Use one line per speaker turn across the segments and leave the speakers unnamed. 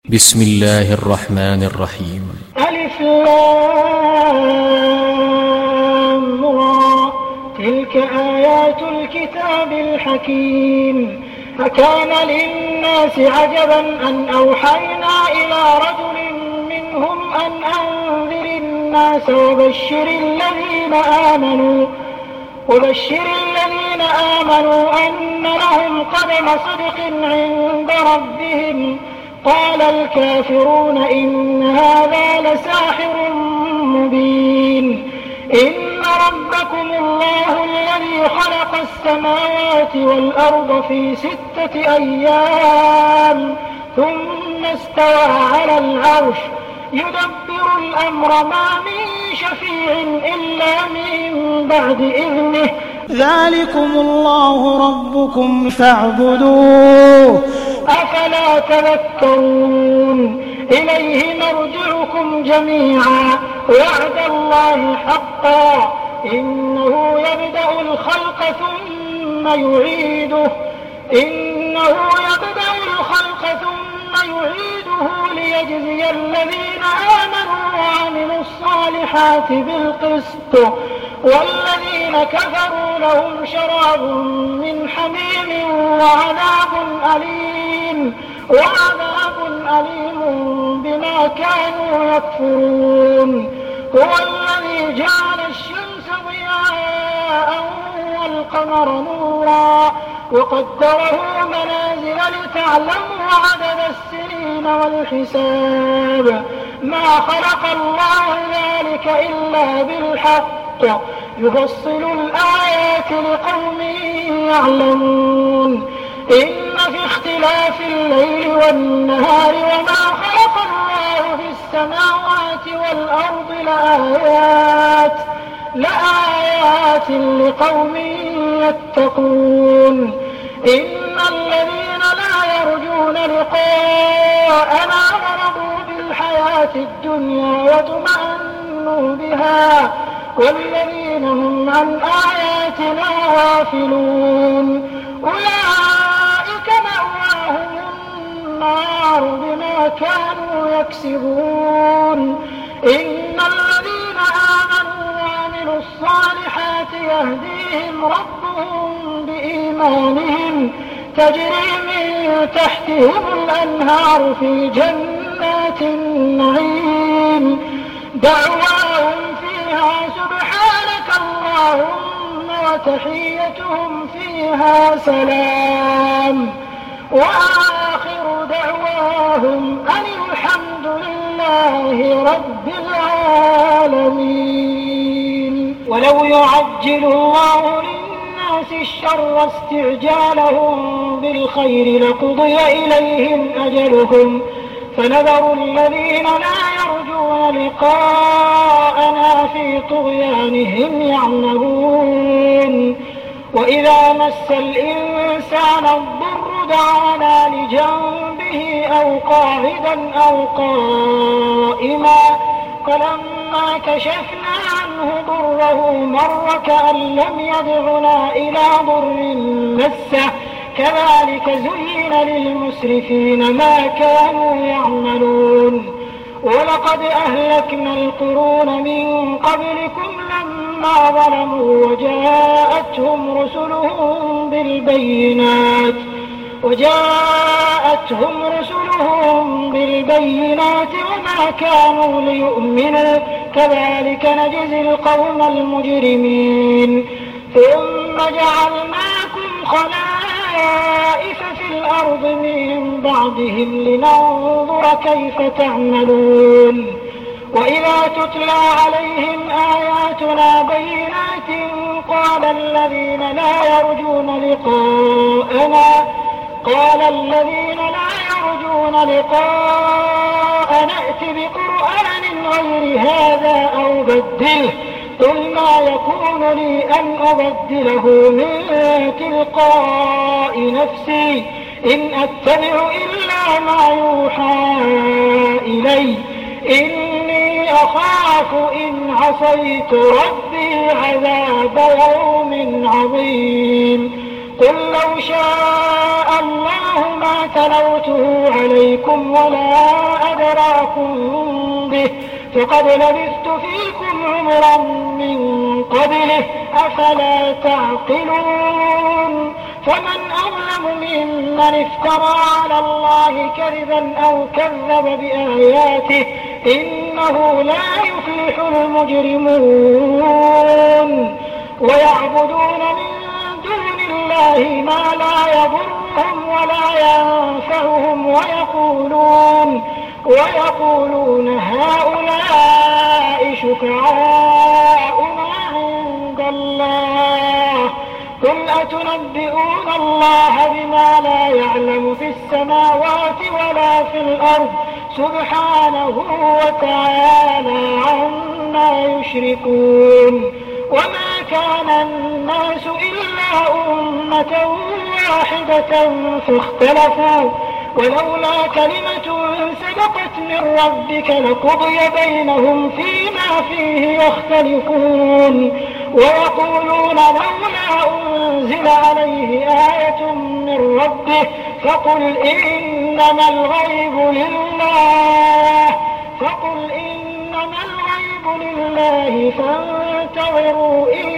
بسم الله الرحمن الرحيم.
ألف لام را، تلك آيات الكتاب الحكيم. أكان للناس عجبا أن أوحينا إلى رجل منهم أن أنذر الناس وبشر الذين آمنوا أن لهم قدم صدق عند ربهم. قال الكافرون إن هذا لساحر مبين. إن ربكم الله الذي خلق السماوات والأرض في 6 أيام ثم استوى على العرش يدبر الأمر ما من شفيع إلا من بعد إذنه. ذلكم الله ربكم فاعبدوه أفلا تذكرون. إليه مرجعكم جميعا وعد الله حقا إنه يبدأ الخلق ثم يعيده ليجزي الذين آمنوا وعملوا الصالحات بالقسط والذين كفروا لهم شراب من حميم وعذاب أليم بما كانوا يكفرون. هو الذي جعل الشمس ضياء والقمر نورا وقدره منازل لتعلموا عدد السنين والحساب. ما خلق الله ذلك إلا بالحق يفصل الآيات لقوم يعلمون. إن في اختلاف الليل والنهار وما خلق الله في السماوات والأرض لآيات لقوم يتقون. إن الذين لا يرجون لقاءنا ورضوا بالحياة الدنيا وطمأنوا بها والذين هم عن آياتنا غافلون أولئك مأواهم النار بما كانوا يكسبون. إن الذين آمنوا وعملوا الصالحات يهديهم ربهم بإيمانهم تجري من تحتهم الأنهار في جنات النعيم دعواهم فيها سبحانك اللهم وتحيتهم فيها سلام وآخر دعواهم أن الحمد لله رب العالمين. ولو يعجل الله للناس الشر استعجالهم بالخير لقضي إليهم أجلهم فنذر الذين لا يرجون لقاءنا في طغيانهم يعمهون. وإذا مس الإنسان الضر دعانا لجنبه أو قاعدا أو قائما فلما كشفنا عنه ضره مر كأن لم يدعنا إلى ضر مسه كذلك زين للمسرفين ما كانوا يعملون. ولقد أهلكنا القرون من قبلكم لما ظلموا وجاءتهم رسلهم بالبينات وما كانوا ليؤمنوا كذلك نجزي القوم المجرمين. ثم جعلناكم خلائف في الأرض من بعدهم لننظر كيف تعملون. وإذا تتلى عليهم آياتنا بينات قال الذين لا يرجون لقاءنا ائت بقرآن غير هذا أو بدله قل ما يكون لي أن أبدله من تلقاء نفسي إن أتبع إلا ما يوحى إلي إني أخاف إن عصيت ربي عذاب يوم عظيم. قل لو شاء الله ما تلوته عليكم ولا أدراكم به فقد لبثت فيكم عمرا من قبله أفلا تعقلون فمن أظلم ممن افترى على الله كذبا أو كذب بآياته إنه لا يفلح المجرمون ويعبدون من دون الله ما لا يضرهم ولا ينفعهم ويقولون هؤلاء شفعاؤنا عند الله قل أتنبئون الله بما لا يعلم في السماوات ولا في الأرض سبحانه وتعالى عما يشركون وما كان الناس إلا أمة واحدة فاختلفوا ولولا كلمة سبقت من ربك لقضي بينهم فيما فيه يختلفون ويقولون لولا أنزل عليه آية من ربه فقل إنما الغيب لله فانتظروا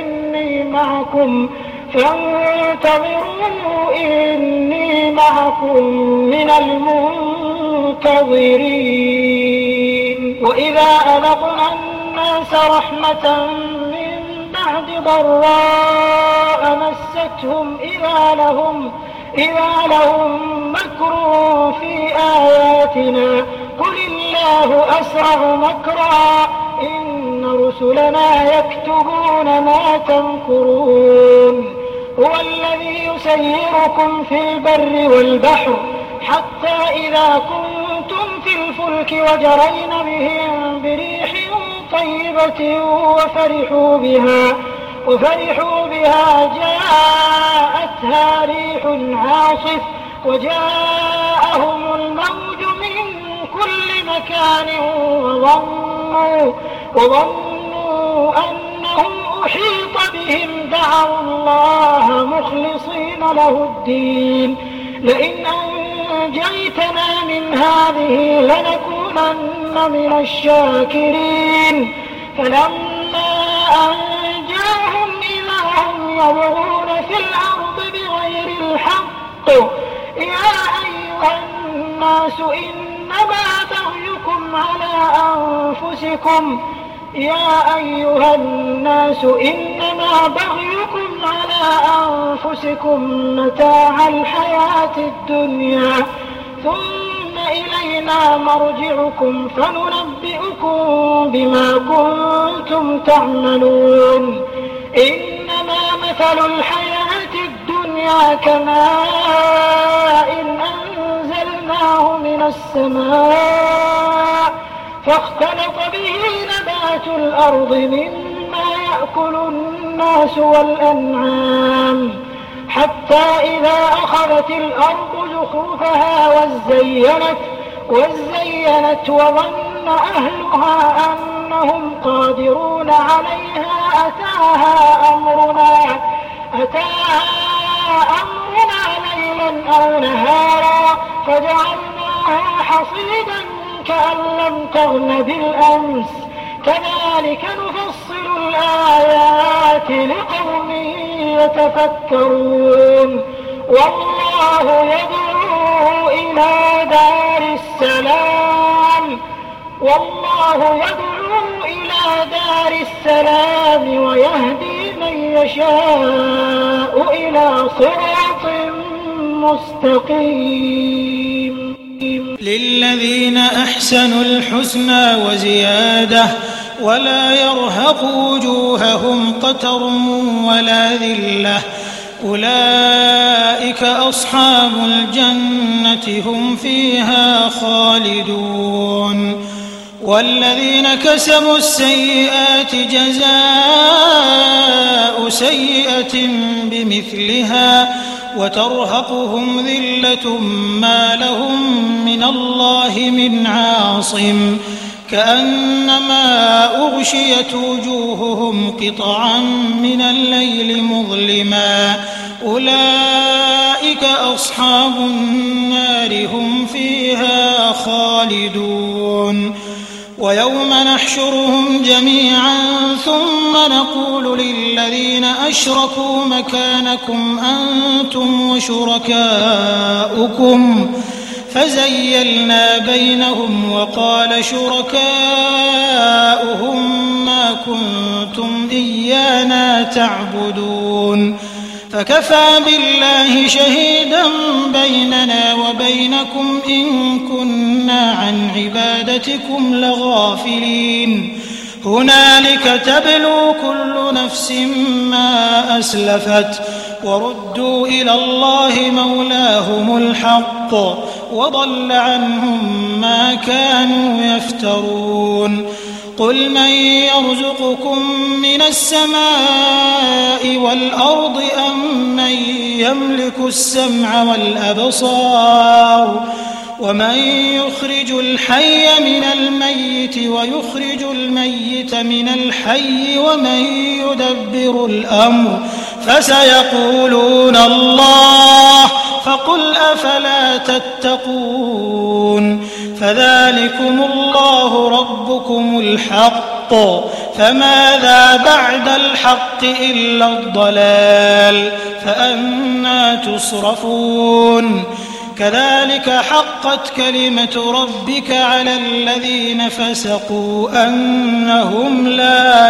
إني معكم من المنتظرين وإذا أذقنا الناس رحمة من بعد ضراء مستهم إذا لهم مكر في آياتنا قل الله أسرع مكرا إن رسلنا يكتبون ما تمكرون هو الذي يسيركم في البر والبحر حتى إذا كنتم في الفلك وجرين بهم بريح طيبة وفرحوا بها جاءتها ريح عاصف وجاءهم الموج من كل مكان وظنوا أنهم أحيط بهم دعوا الله مخلصين له الدين لئن أنجيتنا من هذه لنكونن من الشاكرين فلما أنجاهم إذا هم يبغون في الأرض بغير الحق يا أيها الناس إنما بغيكم على أنفسكم متاع الحياة الدنيا ثم إلينا مرجعكم فننبئكم بما كنتم تعملون إنما مثل الحياة الدنيا كماء أنزلناه من السماء فاختلط به نبات الأرض مما يأكل الناس والأنعام حتى إذا أخذت الأرض زخرفها وزينت وظن أهلها أنهم قادرون عليها أتاها أمرنا ليلا أو نهارا فجعلناها حصيدا كأن لم تغن بالأمس كذلك نفصل الآيات لقوم يتفكرون والله يدعو إلى دار السلام ويهدي من يشاء إلى صراط مستقيم
للذين أحسنوا الحسنى وزيادة ولا يرهق وجوههم قتر ولا ذلة أولئك أصحاب الجنة هم فيها خالدون والذين كسبوا السيئات جزاء سيئة بمثلها وترهقهم ذلة ما لهم من الله من عاصم كأنما أغشيت وجوههم قطعا من الليل مظلما أولئك أصحاب النار هم فيها خالدون ويوم نحشرهم جميعا ثم نقول للذين أشركوا مكانكم أنتم وشركاؤكم فزيلنا بينهم وقال شركاؤهم ما كنتم إيانا تعبدون فكفى بالله شهيدا بيننا وبينكم إن كنا عن عبادتكم لغافلين هنالك تبلو كل نفس ما أسلفت وردوا إلى الله مولاهم الحق وضل عنهم ما كانوا يفترون قل من يرزقكم من السماء والأرض أم من يملك السمع والأبصار ومن يخرج الحي من الميت ويخرج الميت من الحي ومن يدبر الأمر فسيقولون الله فقل أفلا تتقون فذلكم الله ربكم الحق فماذا بعد الحق إلا الضلال فأنى تصرفون كذلك حقت كلمة ربك على الذين فسقوا أنهم لا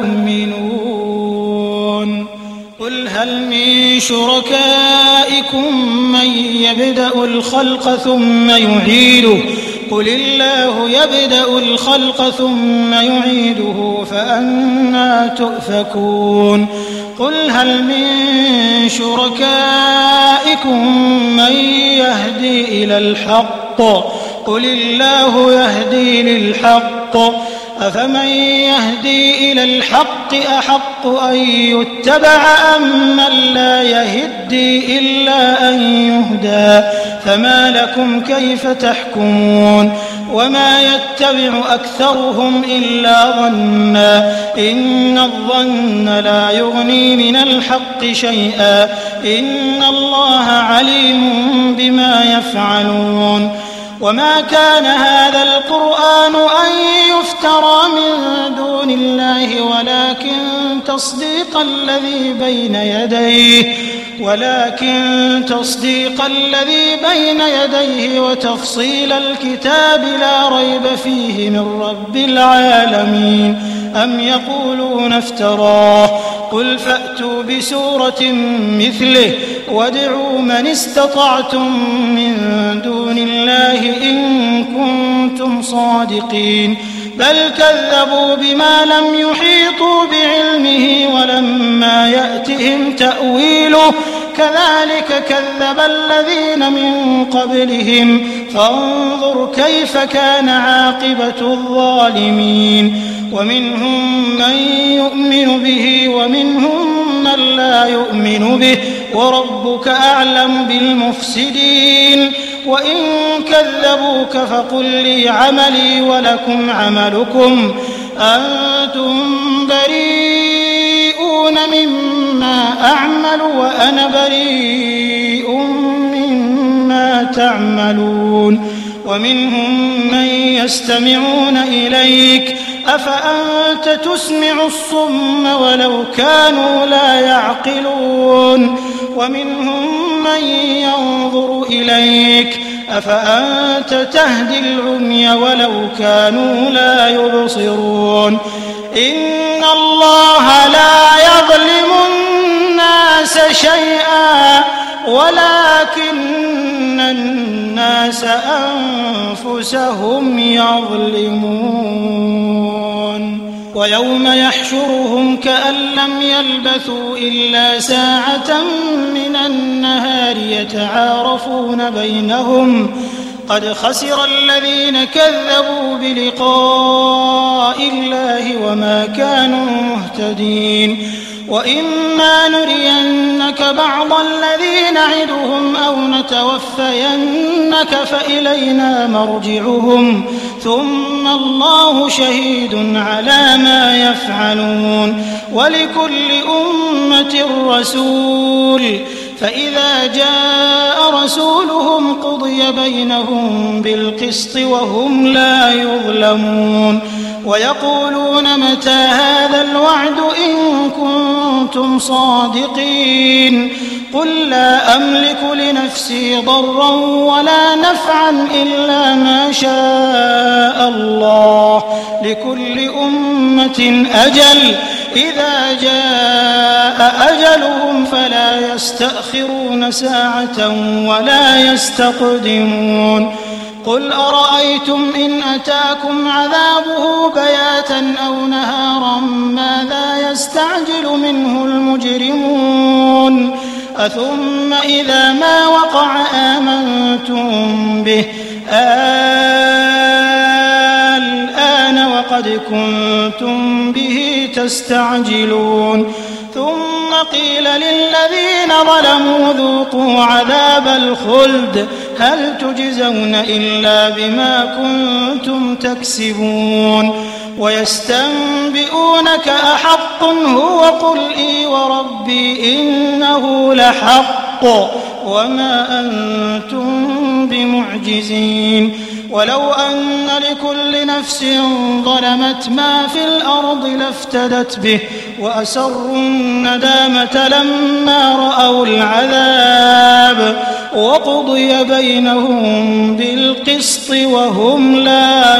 يؤمنون قل هل من شركائكم من يبدأ الخلق ثم يعيده قل الله يبدأ الخلق ثم يعيده فأنى تؤفكون قل هل من شركائكم من يهدي إلى الحق قل الله يهدي للحق أفمن يهدي إلى الحق أحق أن يتبع أم من لا يهدي إلا أن يهدى فما لكم كيف تحكمون وما يتبع أكثرهم إلا ظنا إن الظن لا يغني من الحق شيئا إن الله عليم بما يفعلون وما كان هذا القرآن أن يفترى من دون الله ولكن تصديق الذي بين يديه وتفصيل الكتاب لا ريب فيه من رب العالمين أم يقولون افتراه قل فأتوا بسورة مثله وادعوا من استطعتم من دون الله إن كنتم صادقين بل كذبوا بما لم يحيطوا بعلمه ولما يأتهم تأويله كذلك كذب الذين من قبلهم فانظر كيف كان عاقبة الظالمين ومنهم من يؤمن به ومنهم من لا يؤمن به وربك أعلم بالمفسدين وإن كذبوك فقل لي عملي ولكم عملكم أنتم بريئون مما أعمل وأنا بريء مما تعملون ومنهم من يستمعون إليك أفأنت تسمع الصم ولو كانوا لا يعقلون ومنهم من ينظر إليك أفأنت تهدي العمي ولو كانوا لا يبصرون إن الله لا يظلم الناس شيئا ولكن الناس أنفسهم يظلمون ويوم يحشرهم كأن لم يلبثوا إلا ساعة من النهار يتعارفون بينهم قد خسر الذين كذبوا بلقاء الله وما كانوا مهتدين وإما نرينك بعض الذي نعدهم أو نتوفينك فإلينا مرجعهم ثم الله شهيد على ما يفعلون ولكل أمة رسول فإذا جاء رسولهم قضي بينهم بالقسط وهم لا يظلمون ويقولون متى هذا الوعد إن كنتم صادقين قل لا أملك لنفسي ضرا ولا نفعا إلا ما شاء الله لكل أمة أجل إذا جاء أجلهم فلا يستأخرون ساعة ولا يستقدمون قل أرأيتم إن أتاكم عذابه بياتا أو نهارا ماذا يستعجل منه المجرمون أثم إذا ما وقع آمنتم به الآن وقد كنتم به تستعجلون ثم قيل للذين ظلموا ذوقوا عذاب الخلد هل تجزون إلا بما كنتم تكسبون ويستنبئونك أحق هو قل إي وربي إنه لحق وما أنتم بمعجزين ولو أن لكل نفس ظلمت ما في الأرض لافتدت به وأسروا الندامة لما رأوا العذاب وقضي بينهم بالقسط وهم لا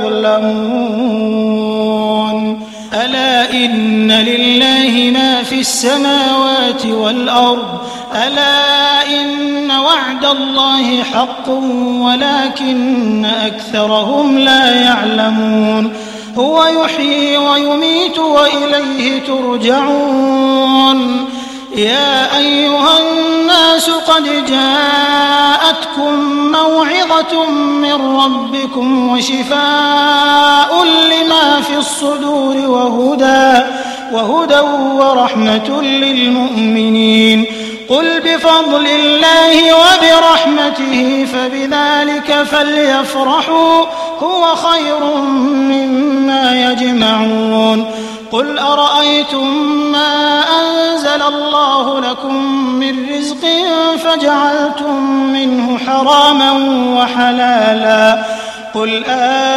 يظلمون ألا إن لله ما في السماوات والأرض ألا إن وعد الله حق ولكن أكثرهم لا يعلمون هو يحيي ويميت وإليه ترجعون يا أيها الناس قد جاءتكم موعظة من ربكم وشفاء لما في الصدور وهدى ورحمة للمؤمنين قل بفضل الله وبرحمته فبذلك فليفرحوا هو خير مما يجمعون قل أرأيتم ما أنزل الله لكم من رزق فجعلتم منه حراما وحلالا قل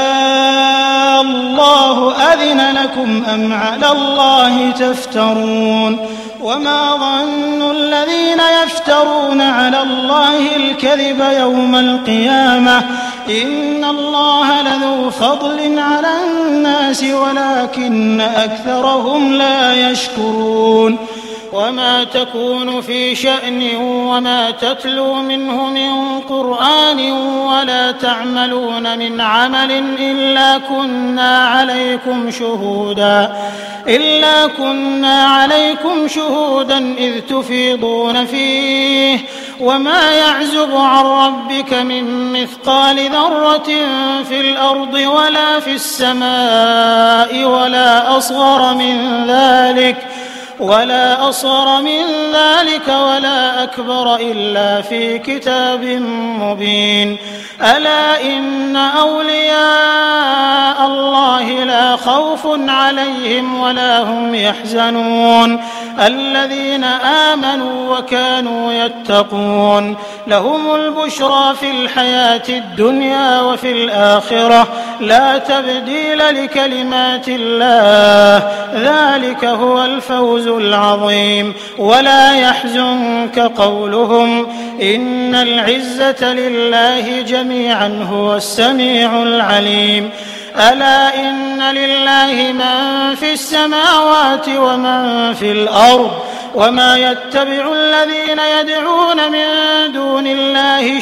الله أذن لكم أم على الله تفترون وما ظن الذين يفترون على الله الكذب يوم القيامة إن الله لذو فضل على الناس ولكن أكثرهم لا يشكرون وما تكون في شأن وما تتلو منه من قرآن ولا تعملون من عمل إلا كنا عليكم شهودا إذ تفيضون فيه وما يعزب عن ربك من مثقال ذرة في الأرض ولا في السماء ولا أصغر من ذلك ولا أكبر إلا في كتاب مبين ألا إن أولياء الله لا خوف عليهم ولا هم يحزنون الذين آمنوا وكانوا يتقون لهم البشرى في الحياة الدنيا وفي الآخرة لا تبديل لكلمات الله ذلك هو الفوز العظيم ولا يحزنك قولهم إن العزة لله جميعا هو السميع العليم ألا إن لله من في السماوات ومن في الأرض وما يتبع الذين يدعون من دون الله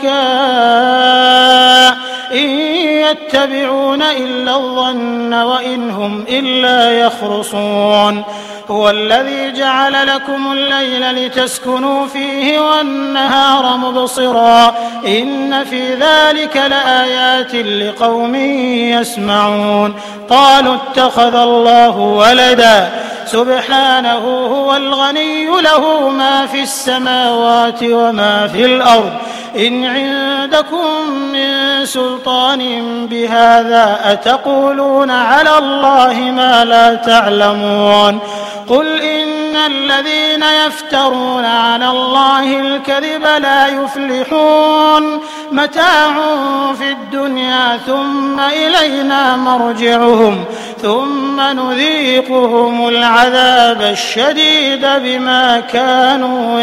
شركاء إن يتبعون إلا الظن وإن هم إلا يخرصون هو الذي جعل لكم الليل لتسكنوا فيه والنهار مبصرا إن في ذلك لآيات لقوم يسمعون قالوا اتخذ الله ولدا سبحانه هو الغني له ما في السماوات وما في الأرض إن عندكم من سلطان بهذا أتقولون على الله ما لا تعلمون قل إن إن الذين يفترون على الله الكذب لا يفلحون متاع في الدنيا ثم إلينا مرجعهم ثم نذيقهم العذاب الشديد بما كانوا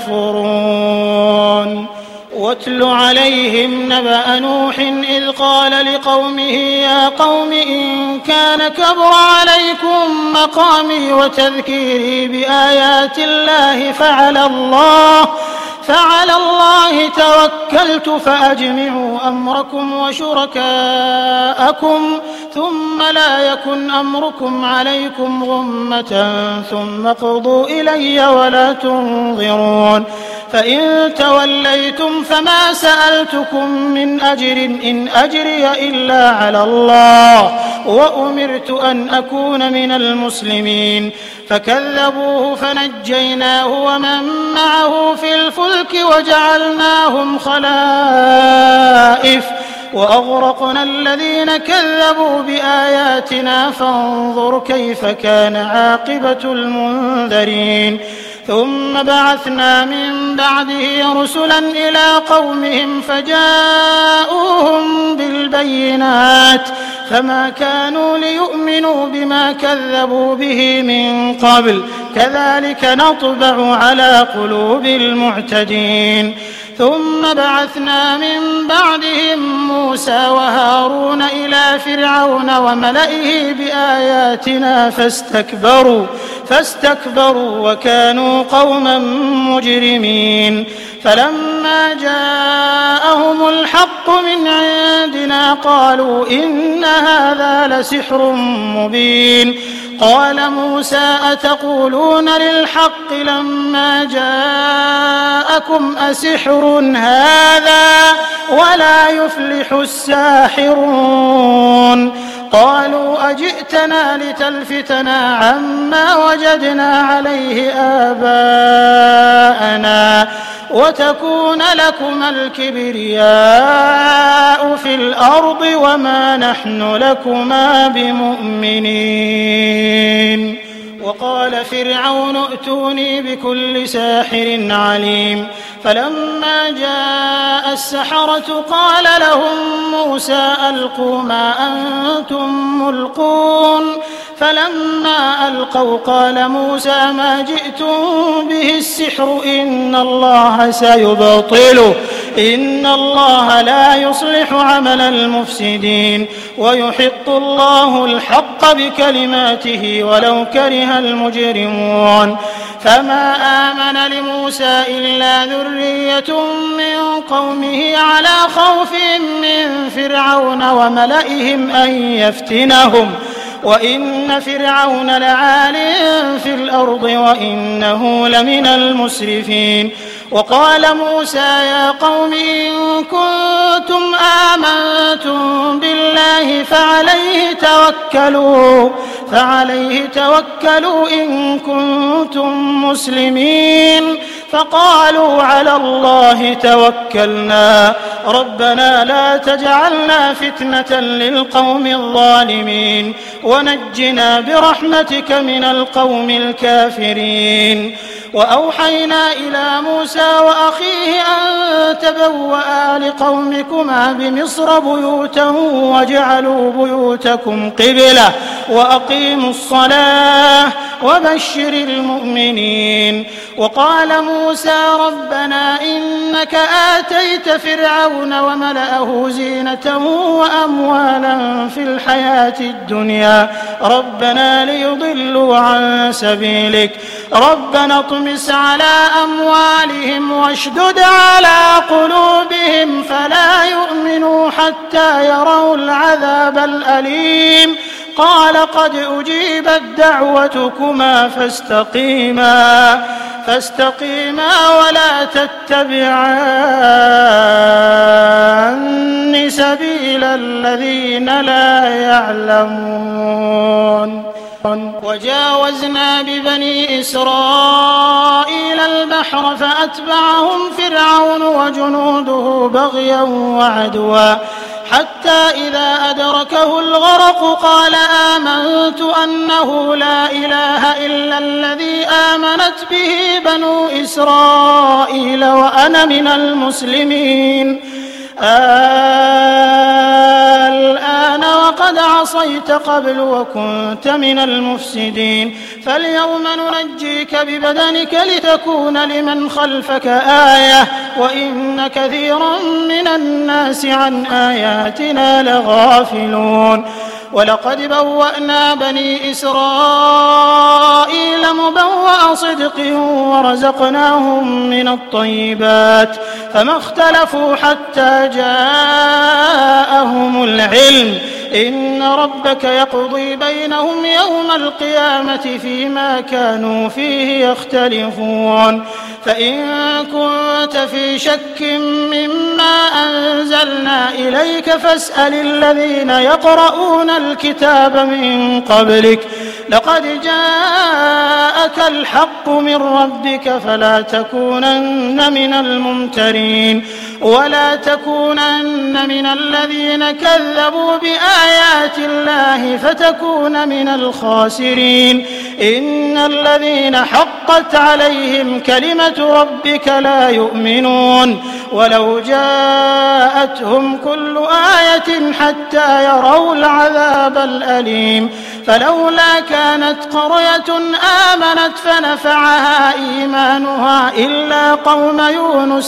يكفرون واتل عليهم نبأ نوح إذ قال لقومه يا قوم إن كان كبر عليكم مقامي وتذكيري بآيات الله فعلى الله توكلت فأجمعوا أمركم وشركاءكم ثم لا يكن أمركم عليكم غمة ثم اقضوا إلي ولا تنظرون فإن توليتم فما سألتكم من أجر إن أجري إلا على الله وأمرت أن أكون من المسلمين فكذبوه فنجيناه ومن معه في الفلك وجعلناهم خلائف وأغرقنا الذين كذبوا بآياتنا فانظر كيف كان عاقبة المنذرين ثم بعثنا من بعده رسلا إلى قومهم فجاءوهم بالبينات فما كانوا ليؤمنوا بما كذبوا به من قبل كذلك نطبع على قلوب المعتدين ثم بعثنا من بعدهم موسى وهارون إلى فرعون وملئه بآياتنا فاستكبروا وكانوا قوما مجرمين فلما جاءهم الحق من عندنا قالوا إن هذا لسحر مبين قال موسى أتقولون للحق لما جاءكم أسحر هذا ولا يفلح الساحرون قالوا أجئتنا لتلفتنا عما وجدنا عليه آباءنا وتكون لكما الكبرياء في الأرض وما نحن لكما بمؤمنين وقال فرعون ائتوني بكل ساحر عليم فلما جاء السحرة قال لهم موسى ألقوا ما أنتم ملقون فلما ألقوا قال موسى ما جئتم به السحر إن الله سيبطله إن الله لا يصلح عمل المفسدين ويحق الله الحق بكلماته ولو كره المجرمون فما آمن لموسى إلا ذرية من قومه على خوف من فرعون وملئهم أن يفتنهم وإن فرعون لعال في الأرض وإنه لمن المسرفين وقال موسى يا قوم إن كنتم آمنتم بالله فعليه توكلوا إن كنتم مسلمين فقالوا على الله توكلنا ربنا لا تجعلنا فتنة للقوم الظالمين ونجنا برحمتك من القوم الكافرين وأوحينا إلى موسى وأخيه أن تبوأ لقومكما بمصر بيوتا وجعلوا بيوتكم قبلة وأقيموا الصلاة وبشر المؤمنين وقال موسى ربنا إنك آتيت فرعون وملأه زينة وأموالا في الحياة الدنيا ربنا ليضلوا عن سبيلك ربنا اطمس على أموالهم واشدد على قلوبهم فلا يؤمنوا حتى يروا العذاب الأليم قال قد أجيبت دعوتكما فاستقيما ولا تتبعان سبيل الذين لا يعلمون وجاوزنا ببني إسرائيل البحر فأتبعهم فرعون وجنوده بغيا وعدوا حتى إذا أدركه الغرق قال آمنت أنه لا إله إلا الذي آمنت به بنو إسرائيل وأنا من المسلمين. الآن وقد عصيت قبل وكنت من المفسدين فاليوم ننجيك ببدنك لتكون لمن خلفك آية وإن كثيرا من الناس عن آياتنا لغافلون. ولقد بوأنا بني إسرائيل مبوأ صدق ورزقناهم من الطيبات فما اختلفوا حتى جاءهم العلم إن ربك يقضي بينهم يوم القيامة فيما كانوا فيه يختلفون. فإن كنت في شك مما أنزلنا إليك فاسأل الذين يقرؤون الكتاب من قبلك لقد جاءك الحق من ربك فلا تكونن من الممترين ولا تكونن من الذين كذبوا بآيات الله فتكون من الخاسرين. إن الذين حقت عليهم كلمة ربك لا يؤمنون ولو جاءتهم كل آية حتى يروا العذاب الأليم فلولا كانت قرية آمنت فنفعها إيمانها إلا قوم يونس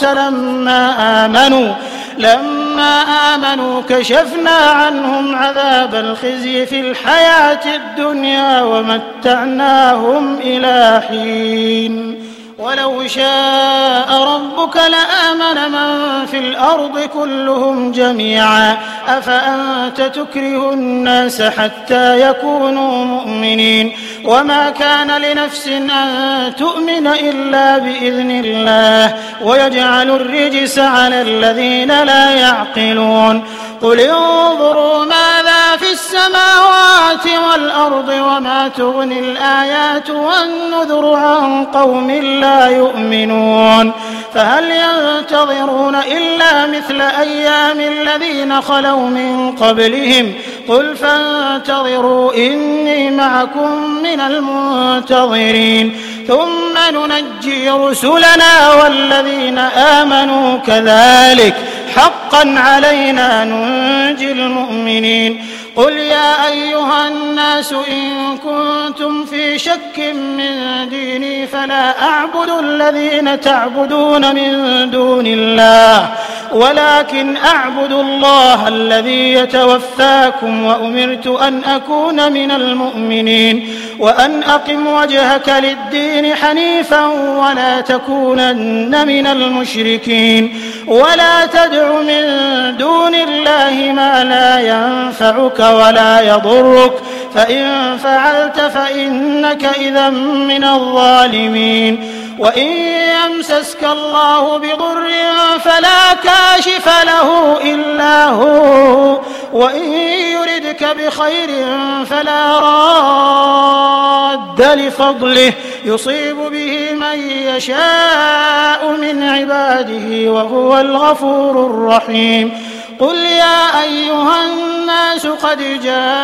لما آمنوا كشفنا عنهم عذاب الخزي في الحياة الدنيا ومتعناهم إلى حين. ولو شاء ربك لآمن من في الأرض كلهم جميعا أفأنت تكره الناس حتى يكونوا مؤمنين وما كان لنفس أن تؤمن إلا بإذن الله ويجعل الرجس على الذين لا يعقلون. قل انظروا ماذا في السماوات والأرض وما تغني الآيات والنذر عن قوم لا يؤمنون فهل ينتظرون إلا مثل أيام الذين خلوا من قبلهم قل فانتظروا إني معكم من المنتظرين ثم ننجي رسلنا والذين آمنوا كذلك حقا علينا ننجي المؤمنين. قل يا أيها الناس إن كنتم في شك من ديني فلا أعبد الذين تعبدون من دون الله ولكن أعبد الله الذي يتوفاكم وأمرت أن أكون من المؤمنين وأن أقم وجهك للدين حنيفا ولا تكونن من المشركين ولا تدع من دون الله ما لا ينفعك ولا يضرك فإن فعلت فإنك إذا من الظالمين. وإن يمسسك الله بضر فلا كاشف له إلا هو وإن يردك بخير فلا راد لفضله يصيب به من يشاء من عباده وهو الغفور الرحيم. قل يا أيها الناس قد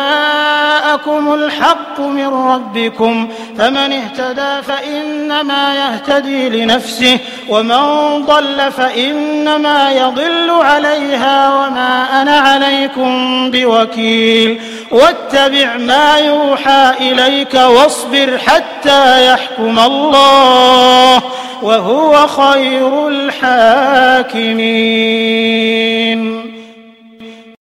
جاءكم الحق من ربكم فمن اهتدى فإنما يهتدي لنفسه ومن ضل فإنما يضل عليها وما أنا عليكم بوكيل. واتبع ما يوحى إليك واصبر حتى يحكم الله وهو خير الحاكمين.